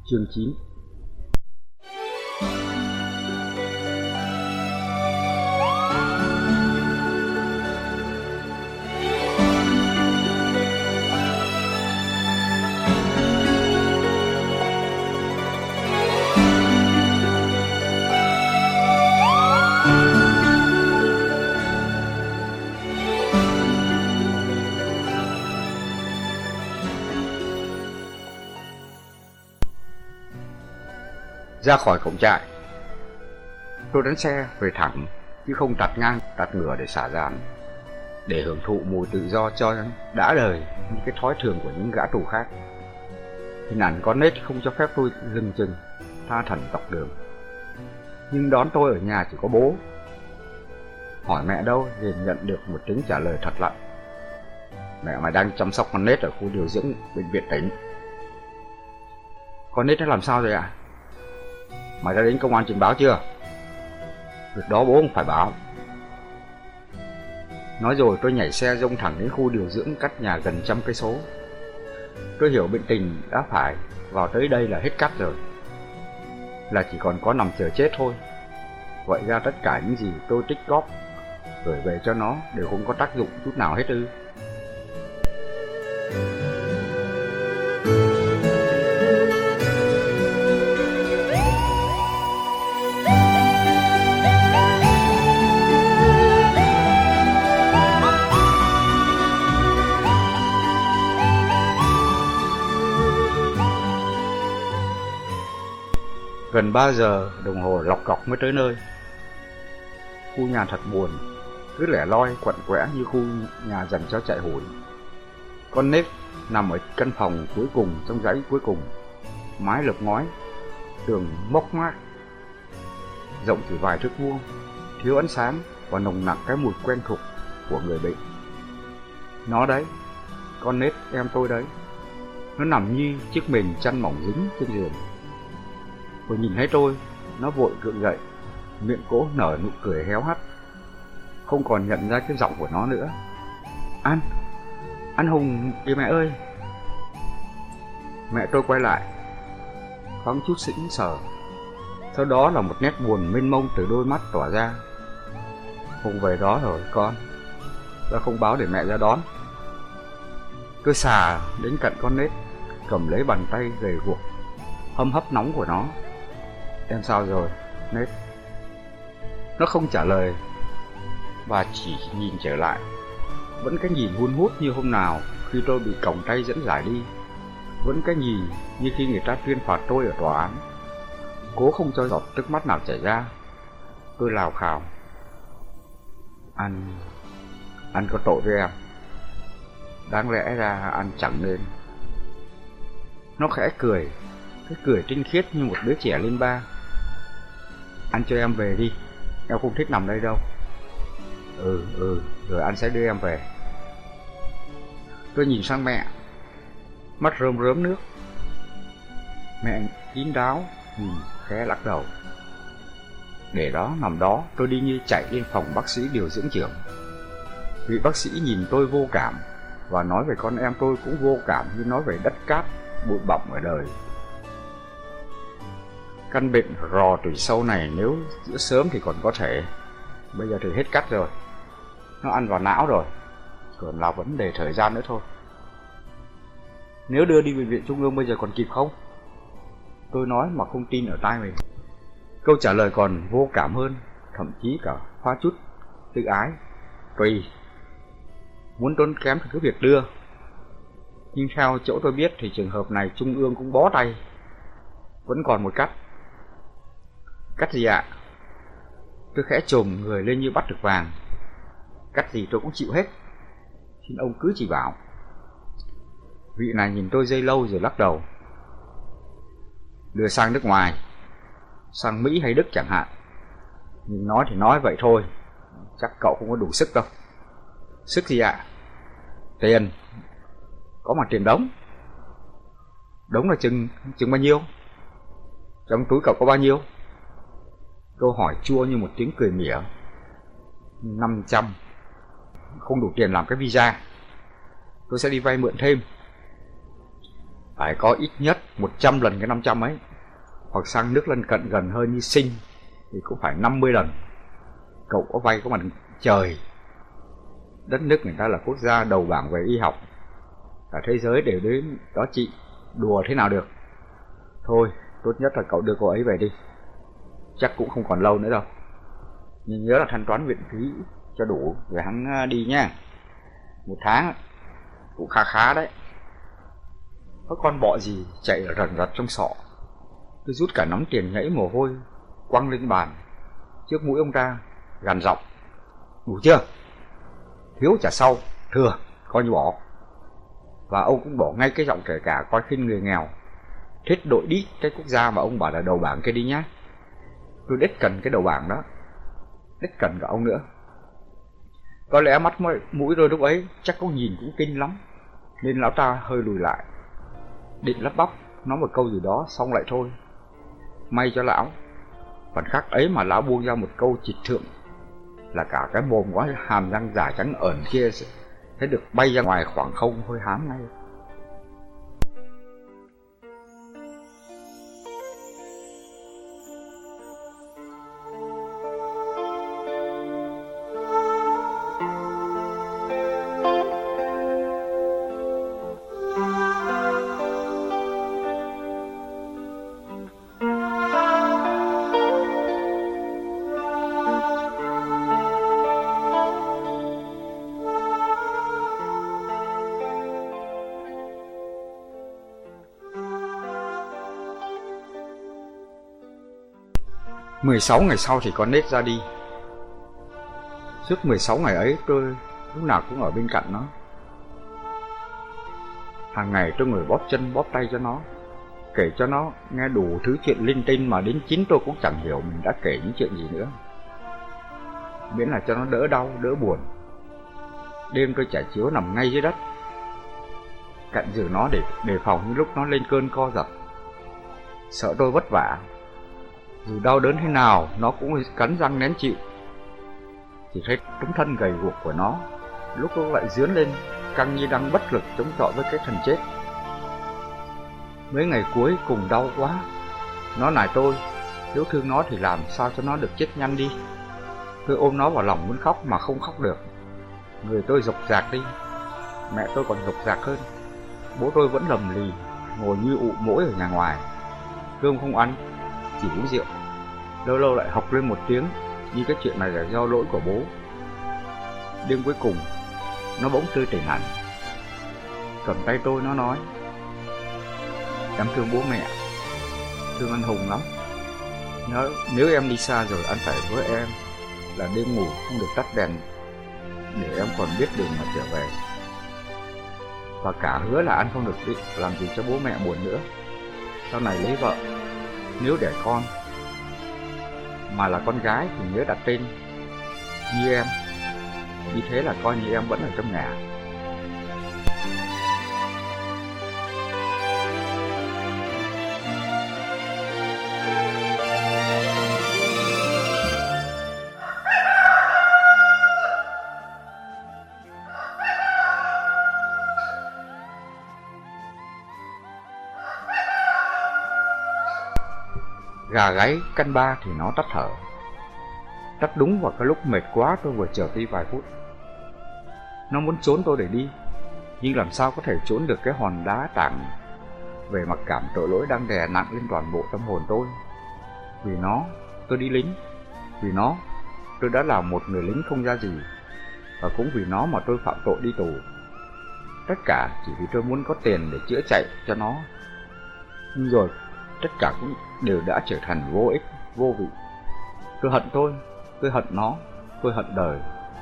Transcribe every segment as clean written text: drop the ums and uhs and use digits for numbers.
Chương 9. Ra khỏi cổng trại, tôi đánh xe về thẳng chứ không tạt ngang tạt ngửa để xả dàn, để hưởng thụ mùi tự do cho đã đời như cái thói thường của những gã tù khác. Hình ảnh con nết không cho phép tôi dừng chừng tha thẩn dọc đường, nhưng đón tôi ở nhà chỉ có bố. Hỏi mẹ đâu thì nhận được một tiếng trả lời thật lạ: mẹ mày đang chăm sóc con nết ở khu điều dưỡng bệnh viện tỉnh. Con nết nó làm sao rồi ạ? Mày đã đến công an trình báo chưa? Việc đó bố không phải báo. Nói rồi tôi nhảy xe dông thẳng đến khu điều dưỡng cách nhà gần 100 cây số. Tôi hiểu bệnh tình đã phải vào tới đây là hết cắt rồi, là chỉ còn có nằm chờ chết thôi. Vậy ra tất cả những gì tôi tích góp gửi về cho nó đều không có tác dụng chút nào hết ư? Gần 3 giờ đồng hồ lọc cọc mới tới nơi. Khu nhà thật buồn, cứ lẻ loi quặn quẽ như khu nhà dành cho chạy hủi. Con nết nằm ở căn phòng cuối cùng trong dãy cuối cùng, mái lợp ngói, tường mốc mác, rộng chỉ vài thước vuông, thiếu ánh sáng và nồng nặc cái mùi quen thuộc của người bệnh. Nó đấy, con nết em tôi đấy, nó nằm như chiếc mền chăn mỏng dính trên giường. Vừa nhìn thấy tôi, nó vội gượng dậy, miệng cố nở nụ cười héo hắt, không còn nhận ra cái giọng của nó nữa. Anh Hùng kìa mẹ ơi. Mẹ tôi quay lại, thoáng chút sững sờ, sau đó là một nét buồn mênh mông từ đôi mắt tỏa ra. Hùng về đó rồi con, ta không báo để mẹ ra đón. Tôi xà đến cạnh con nết, cầm lấy bàn tay gầy guộc hâm hấp nóng của nó. Em sao rồi, nết? Nó không trả lời và chỉ nhìn trở lại, vẫn cái nhìn hun hút như hôm nào khi tôi bị còng tay dẫn giải đi, vẫn cái nhìn như khi người ta tuyên phạt tôi ở tòa án. Cố không cho giọt nước mắt nào chảy ra, tôi lào khào: Anh có tội với em, đáng lẽ ra anh chẳng nên. Nó khẽ cười, cái cười tinh khiết như một đứa trẻ lên ba. Anh cho em về đi, em không thích nằm đây đâu. Rồi anh sẽ đưa em về. Tôi nhìn sang mẹ, mắt rơm rớm nước. Mẹ kín đáo nhìn khẽ lắc đầu. Để đó nằm đó, tôi đi như chạy lên phòng bác sĩ điều dưỡng trưởng. Vị bác sĩ nhìn tôi vô cảm và nói về con em tôi cũng vô cảm như nói về đất cát bụi bặm ở đời. Căn bệnh rò tủy sâu này nếu chữa sớm thì còn có thể, bây giờ thì hết cắt rồi, nó ăn vào não rồi, còn là vấn đề thời gian nữa thôi. Nếu đưa đi bệnh viện trung ương bây giờ còn kịp không? Tôi nói mà không tin ở tai mình. Câu trả lời còn vô cảm hơn, thậm chí cả pha chút tự ái. Tùy, muốn tốn kém thì cứ việc đưa, nhưng theo chỗ tôi biết thì trường hợp này trung ương cũng bó tay. Vẫn còn một cách. Cách gì ạ? Tôi khẽ chồm người lên như bắt được vàng. Cách gì tôi cũng chịu hết, xin ông cứ chỉ bảo. Vị này nhìn tôi giây lâu rồi lắc đầu. Đưa sang nước ngoài, sang Mỹ hay Đức chẳng hạn. Nhưng nói thì nói vậy thôi, chắc cậu không có đủ sức đâu. Sức gì ạ? Tiền. Có mà tiền đống. Đống là chừng bao nhiêu? Trong túi cậu có bao nhiêu? Câu hỏi chua như một tiếng cười mỉa. 500. Không đủ tiền làm cái visa, tôi sẽ đi vay mượn thêm. phải có ít nhất 100 lần cái 500 ấy, hoặc sang nước lân cận gần hơn như Sinh thì cũng phải 50 lần. Cậu có vay có mặt trời. Đất nước người ta là quốc gia đầu bảng về y học, cả thế giới đều đến đó chị, đùa thế nào được. Thôi, tốt nhất là cậu đưa cô ấy về đi, chắc cũng không còn lâu nữa đâu. Nhưng nhớ là thanh toán viện phí cho đủ rồi hắn đi nha. 1 tháng cũng khá khá đấy. Có con bọ gì chạy rần rật trong sọ. Tôi rút cả nắm tiền nhảy mồ hôi quăng lên bàn trước mũi ông ta, gằn giọng: đủ chưa? Thiếu trả sau, thừa coi như bỏ. Và ông cũng bỏ ngay cái giọng kể cả coi khinh người nghèo. Thích đội đít cái quốc gia mà ông bảo là đầu bảng kia đi nhá. Tôi đếch cần cái đầu bảng đó, đếch cần cả ông nữa. Có lẽ mắt mũi tôi lúc ấy chắc có nhìn cũng kinh lắm, nên lão ta hơi lùi lại, định lắp bắp nói một câu gì đó xong lại thôi. May cho lão, phần khắc ấy mà lão buông ra một câu trịch thượng là cả cái mồm có hàm răng giả trắng ẩn kia sẽ được bay ra ngoài khoảng không hôi hám ngay. Mười 16 ngày sau thì con nết ra đi. Suốt 16 ngày ấy tôi lúc nào cũng ở bên cạnh nó. Hàng ngày tôi ngồi bóp chân bóp tay cho nó, kể cho nó nghe đủ thứ chuyện linh tinh mà đến chính tôi cũng chẳng hiểu mình đã kể những chuyện gì nữa, miễn là cho nó đỡ đau đỡ buồn. Đêm tôi trải chiếu nằm ngay dưới đất, cạnh giường nó để đề phòng những lúc nó lên cơn co giật, sợ tôi vất vả. Dù đau đớn thế nào nó cũng cắn răng nén chịu. Chỉ thấy tấm thân gầy guộc của nó lúc nó lại dướn lên, căng như đang bất lực chống chọi với cái thần chết. Mấy ngày cuối cùng đau quá, nó nài tôi, nếu thương nó thì làm sao cho nó được chết nhanh đi. Tôi ôm nó vào lòng muốn khóc mà không khóc được. Người tôi rục rạc đi, mẹ tôi còn rục rạc hơn. Bố tôi vẫn lầm lì ngồi như ụ mỗi ở nhà ngoài, cơm không ăn, chỉ uống rượu. Lâu lâu lại học lên một tiếng, như cái chuyện này là do lỗi của bố. Đêm cuối cùng nó bỗng tươi tỉnh hẳn, cầm tay tôi nó nói: em thương bố mẹ, thương anh Hùng lắm. Nếu em đi xa rồi anh phải với em là đêm ngủ không được tắt đèn, để em còn biết đường mà trở về. Và cả hứa là anh không được đi làm gì cho bố mẹ buồn nữa. Sau này lấy vợ, nếu đẻ con mà là con gái thì nhớ đặt tên như em, như thế là coi như em vẫn ở trong nhà. Gà gáy canh ba thì nó tắt thở. Tắt đúng vào cái lúc mệt quá tôi vừa trở đi vài phút. Nó muốn trốn tôi để đi, nhưng làm sao có thể trốn được cái hòn đá tảng về mặc cảm tội lỗi đang đè nặng lên toàn bộ tâm hồn tôi. Vì nó tôi đi lính, vì nó tôi đã là một người lính không ra gì, và cũng vì nó mà tôi phạm tội đi tù. Tất cả chỉ vì tôi muốn có tiền để chữa chạy cho nó. Nhưng rồi tất cả cũng đều đã trở thành vô ích, vô vị. Tôi hận tôi hận nó, tôi hận đời.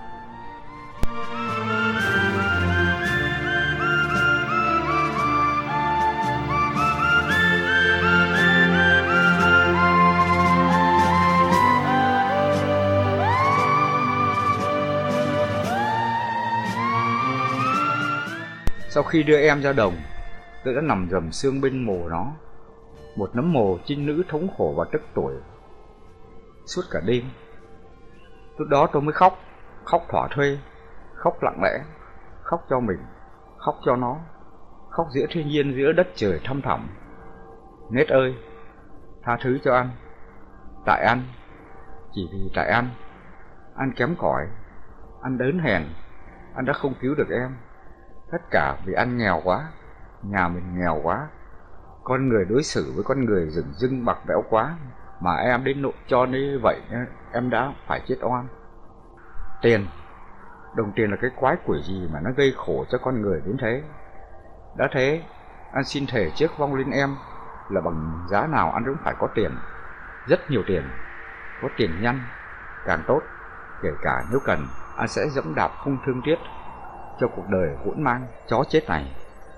Sau khi đưa em ra đồng, tôi đã nằm rầm xương bên mồ nó, một nấm mồ trinh nữ thống khổ và tức tuổi. Suốt cả đêm, lúc đó tôi mới khóc, khóc thỏa thuê, khóc lặng lẽ, khóc cho mình, khóc cho nó, khóc giữa thiên nhiên, giữa đất trời thăm thẳm. Nết ơi, tha thứ cho anh. Tại anh, chỉ vì tại anh kém cỏi, anh đớn hèn, anh đã không cứu được em. Tất cả vì anh nghèo quá, nhà mình nghèo quá, con người đối xử với con người dửng dưng bạc bẽo quá, mà em đến nỗi cho như vậy em đã phải chết oan. Tiền, đồng tiền là cái quái quỷ gì mà nó gây khổ cho con người đến thế. Đã thế, anh xin thề trước vong linh em là bằng giá nào anh cũng phải có tiền, rất nhiều tiền, có tiền nhanh càng tốt. Kể cả nếu cần, anh sẽ dẫm đạp không thương tiếc cho cuộc đời hỗn mang chó chết này.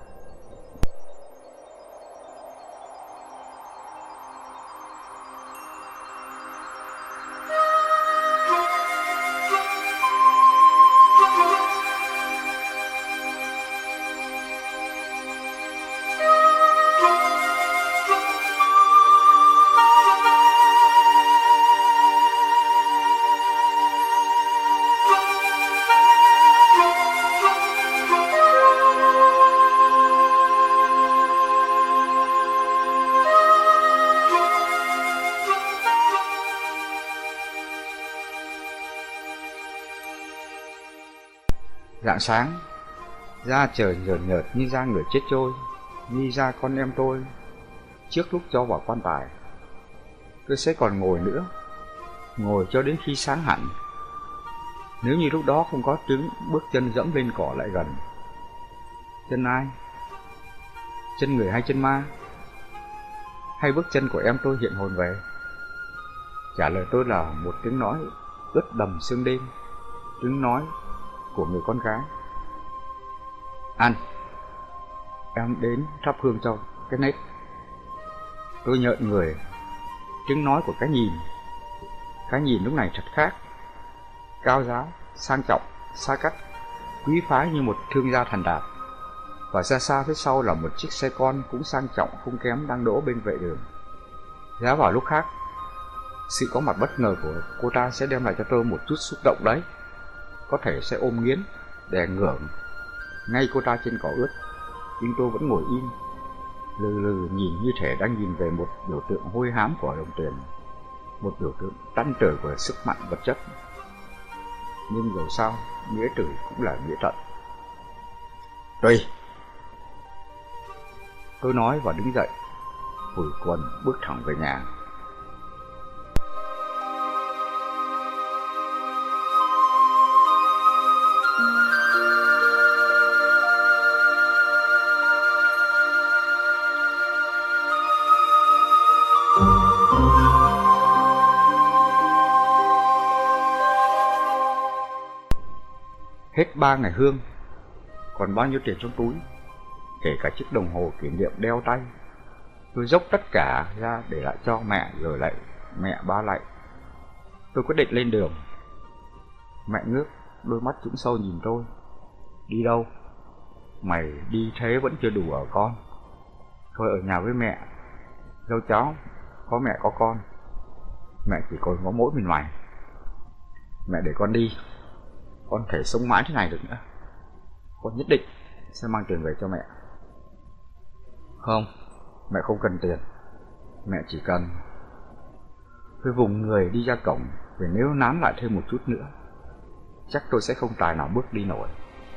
Rạng sáng, da trời nhợt nhợt như da người chết trôi, như da con em tôi. Trước lúc cho vào quan tài, tôi sẽ còn ngồi nữa, ngồi cho đến khi sáng hẳn. Nếu như lúc đó không có tiếng bước chân dẫm lên cỏ lại gần. Chân ai? Chân người hay chân ma? Hay bước chân của em tôi hiện hồn về? Trả lời tôi là một tiếng nói ướt đầm sương đêm, tiếng nói của người con gái. Anh, em đến thắp hương cho cái nết. Tôi nhợn người. Tiếng nói của cái nhìn lúc này thật khác, cao giáo, sang trọng, xa cách, quý phái như một thương gia thành đạt. Và xa xa phía sau là một chiếc xe con cũng sang trọng không kém đang đỗ bên vệ đường. Giá vào lúc khác, sự có mặt bất ngờ của cô ta sẽ đem lại cho tôi một chút xúc động đấy. Có thể sẽ ôm nghiến, đè ngưỡng ngay cô ta trên cỏ ướt, nhưng tôi vẫn ngồi im, lừ lừ nhìn như thể đang nhìn về một biểu tượng hôi hám của đồng tiền, một biểu tượng trăn trở của sức mạnh vật chất. Nhưng dẫu sao, nghĩa tử cũng là nghĩa tận. Tùy, tôi nói và đứng dậy, phủi quần bước thẳng về nhà. Hết 3 ngày hương, còn bao nhiêu tiền trong túi, kể cả chiếc đồng hồ kỷ niệm đeo tay. Tôi dốc tất cả ra để lại cho mẹ, rồi lại mẹ ba lại. Tôi quyết định lên đường. Mẹ ngước, đôi mắt trũng sâu nhìn tôi. Đi đâu? Mày đi thế vẫn chưa đủ ở con. Thôi ở nhà với mẹ, dâu cháu, có mẹ có con. Mẹ chỉ còn có mỗi mình mày. Mẹ để con đi, con thể sống mãi thế này được nữa. Con nhất định sẽ mang tiền về cho mẹ. Không, mẹ không cần tiền. Mẹ chỉ cần... Tôi vùng người đi ra cổng, vì nếu nán lại thêm một chút nữa, chắc tôi sẽ không tài nào bước đi nổi.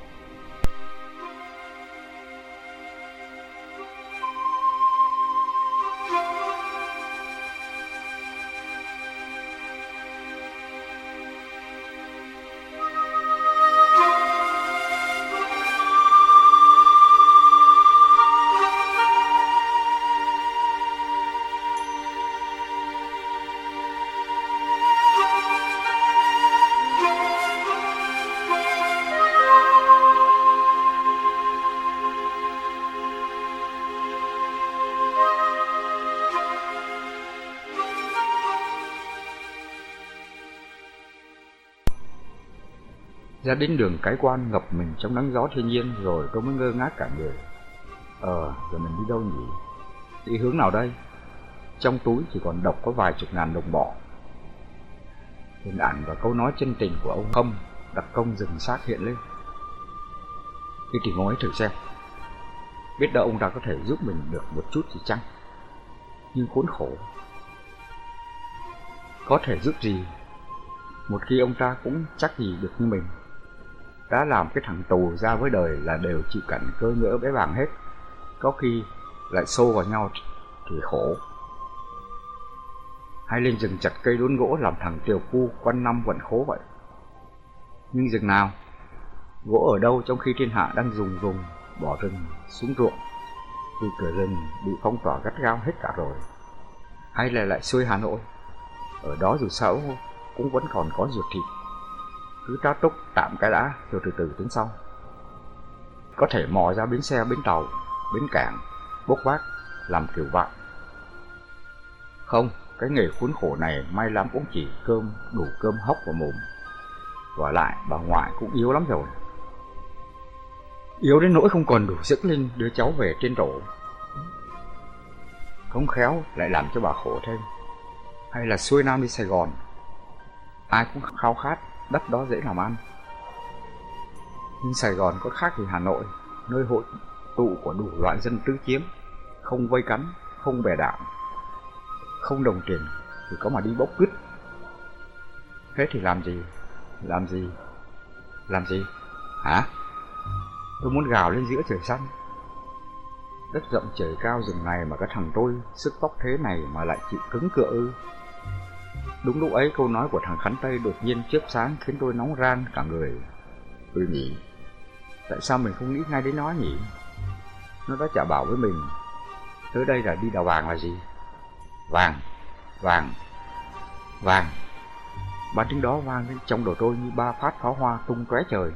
Ra đến đường Cái Quan ngập mình trong nắng gió thiên nhiên, rồi tôi mới ngơ ngác cả người. Rồi mình đi đâu nhỉ? Đi hướng nào đây? Trong túi chỉ còn độc có vài chục ngàn đồng bọ. Hình ảnh và câu nói chân tình của ông Khâm đặc công rừng xác hiện lên. Đi tìm ông ấy thử xem. biết đâu ông ta có thể giúp mình được một chút gì chăng. Nhưng khốn khổ, có thể giúp gì một khi ông ta cũng chắc gì được như mình. Đã làm cái thằng tù ra với đời là đều chịu cảnh cơ nhỡ bé bàng hết, có khi lại xô vào nhau thì khổ. Hay lên rừng chặt cây đốn gỗ làm thằng tiều phu quanh năm vẫn khố vậy. Nhưng rừng nào, gỗ ở đâu trong khi thiên hạ đang rùng bỏ rừng xuống ruộng vì cửa rừng bị phong tỏa gắt gao hết cả rồi. Hay là lại xuôi Hà Nội, ở đó dù sao cũng vẫn còn có ruột thịt, cứ tá túc tạm cái đã rồi từ từ tính sau. Có thể mò ra bến xe, bến tàu, bến cảng, bốc vác làm kiểu vậy. Không, cái nghề khốn khổ này may lắm cũng chỉ đủ cơm hốc vào mồm. Và lại bà ngoại cũng yếu lắm rồi, yếu đến nỗi không còn đủ sức lên đứa cháu về trên tổ. Không khéo lại làm cho bà khổ thêm. Hay là xuôi Nam đi Sài Gòn, ai cũng khao khát đất đó dễ làm ăn. Nhưng Sài Gòn có khác gì Hà Nội, nơi hội tụ của đủ loại dân tứ chiếm, không vây cắn, không bè đảng, không đồng tiền thì có mà đi bốc cứt. Thế thì làm gì? Làm gì? Hả? Tôi muốn gào lên giữa trời xanh. Đất rộng trời cao rừng này mà cái thằng tôi sức vóc thế này mà lại chịu cứng cựa ư? Đúng lúc ấy câu nói của thằng Khánh Tây đột nhiên chớp sáng khiến tôi nóng ran cả người. Nhỉ, tại sao mình không nghĩ ngay đến nó nhỉ? Nó đã chả bảo với mình tới đây là đi đào vàng là gì? Vàng. Ba tiếng đó vang lên trong đầu tôi như 3 phát pháo hoa tung tóe trời.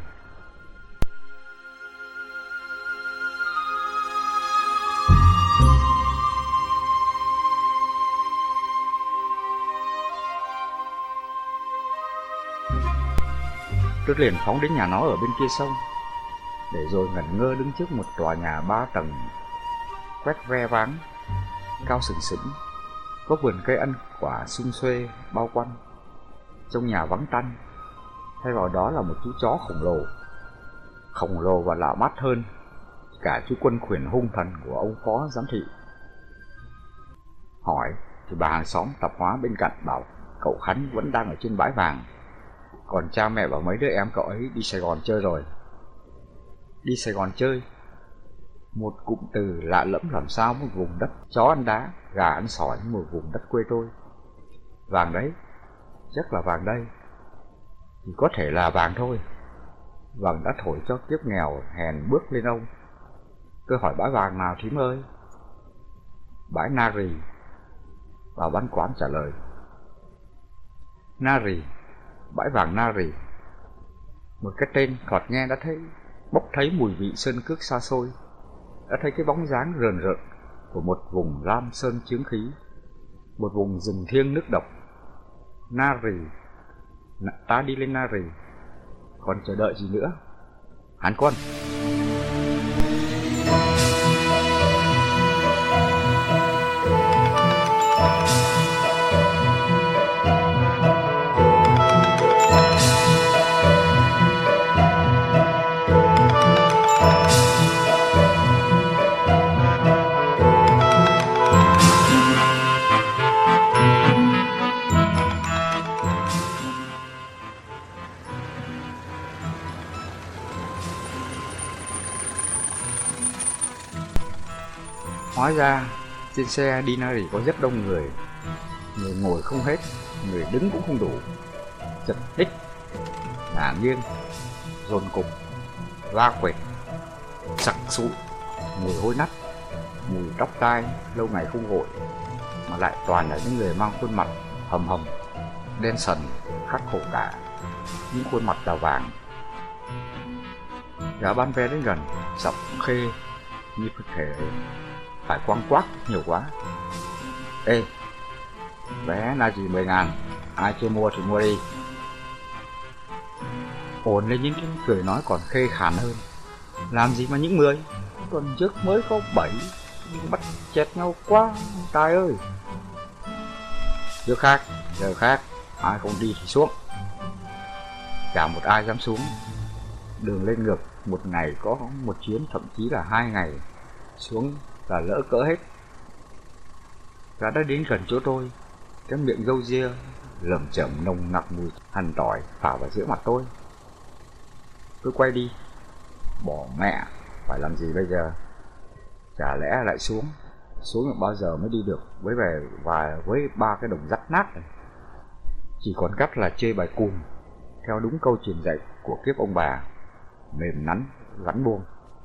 Tôi liền phóng đến nhà nó ở bên kia sông, để rồi ngẩn ngơ đứng trước một tòa nhà 3 tầng quét ve váng, cao sừng sững, có vườn cây ăn quả sum xuê bao quanh. Trong nhà vắng tanh, thay vào đó là một chú chó khổng lồ và lạ mắt hơn cả chú quân khuyển hung thần của ông phó giám thị. Hỏi thì bà hàng xóm tạp hóa bên cạnh bảo cậu Khánh vẫn đang ở trên bãi vàng, còn cha mẹ và mấy đứa em cậu ấy đi Sài Gòn chơi rồi. Đi Sài Gòn chơi, một cụm từ lạ lẫm làm sao một vùng đất chó ăn đá, gà ăn sỏi, một vùng đất quê tôi. Vàng đấy, chắc là vàng đây, chỉ có thể là vàng thôi. Vàng đã thổi cho kiếp nghèo hèn bước lên ông. Tôi hỏi bãi vàng nào thím ơi? Bãi Nari. Bà bán quán trả lời. Nari, bãi vàng Nari. Một cái tên thoạt nghe đã bốc thấy mùi vị sơn cước xa xôi, đã thấy cái bóng dáng rờn rợn của một vùng lam sơn chướng khí, một vùng rừng thiêng nước độc. Nari, ta đi lên Nari, còn chờ đợi gì nữa? Hán Quân. Hóa ra trên xe đi Nari có rất đông người, người ngồi không hết, người đứng cũng không đủ, chật ních, ngả nghiêng, dồn cục, va quệt, sặc sụi, mùi hôi nách, mùi tóc tai lâu ngày không gội, mà lại toàn là những người mang khuôn mặt hầm hầm, đen sần, khắc khổ cả, những khuôn mặt đào vàng. Gã bán vé đến gần, giọng khê như thể phải quăng quác nhiều quá. Ê, vé là gì 10.000, ai chưa mua thì mua đi. Ổn lên những tiếng cười nói còn khê khàn hơn. Làm gì mà những 10, tuần trước mới có 7, bắt chẹt nhau quá, Tài ơi. Giờ khác, ai không đi thì xuống. Chả một ai dám xuống. Đường lên ngược một ngày có một chuyến, thậm chí là 2 ngày. xuống là lỡ cỡ hết. Gã đã đến gần chỗ tôi, cái miệng râu ria lởm chởm nồng nặc mùi hành tỏi phả vào giữa mặt tôi. Tôi quay đi, bỏ mẹ, phải làm gì bây giờ? Chả lẽ lại xuống được bao giờ mới đi được với ba cái đồng dắt nát này. Chỉ còn cách là chơi bài cùn theo đúng câu truyền dạy của kiếp ông bà, mềm nắn rắn buông.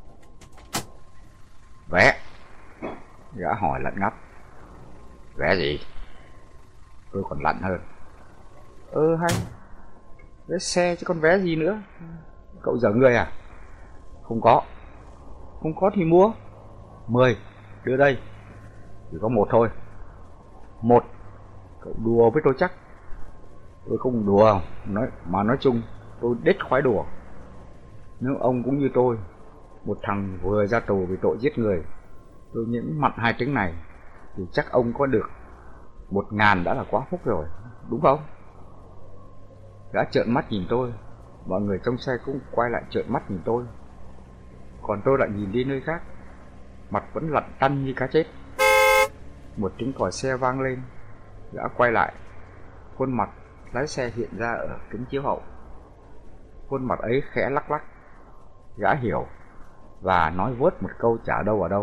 Vé? Gã hỏi lạnh ngắt. Vé gì? Tôi còn lạnh hơn. Hay, vé xe chứ còn vé gì nữa. Cậu giở người à? Không có thì mua. 10, đưa đây. Chỉ có một thôi. Một. Cậu đùa với tôi chắc? Tôi không đùa, nói chung tôi đếch khoái đùa. Nếu ông cũng như tôi, một thằng vừa ra tù vì tội giết người, tôi nhiễm mặn 2 trứng này, thì chắc ông có được 1.000 đã là quá phúc rồi, đúng không? Gã trợn mắt nhìn tôi, mọi người trong xe cũng quay lại trợn mắt nhìn tôi. Còn tôi lại nhìn đi nơi khác, mặt vẫn lạnh tanh như cá chết. Một tiếng còi xe vang lên, gã quay lại, khuôn mặt lái xe hiện ra ở kính chiếu hậu. Khuôn mặt ấy khẽ lắc lắc. Gã hiểu và nói vớt một câu chả đâu vào đâu.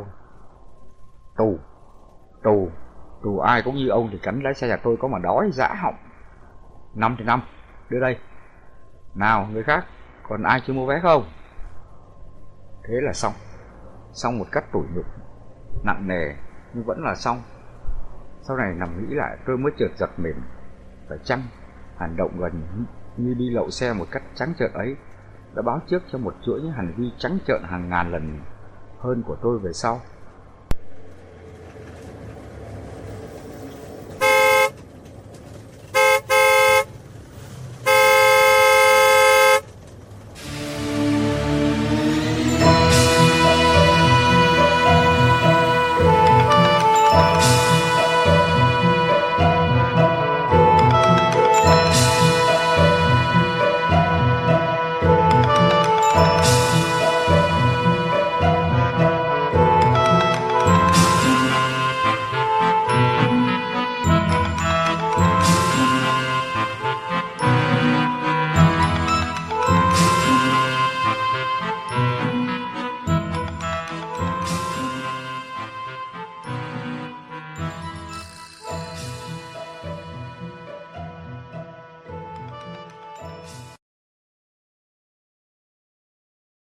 Tù ai cũng như ông thì cắn lái xe nhà tôi có mà đói dã họng. 5 thì 5, đưa đây. Nào người khác, còn ai chưa mua vé không? Thế là xong một cách tủi nhục, nặng nề nhưng vẫn là xong. Sau này nằm nghĩ lại tôi mới chợt giật mình. Phải chăng hành động gần như đi lậu xe một cách trắng trợn ấy đã báo trước cho một chuỗi những hành vi trắng trợn hàng ngàn lần hơn của tôi về sau?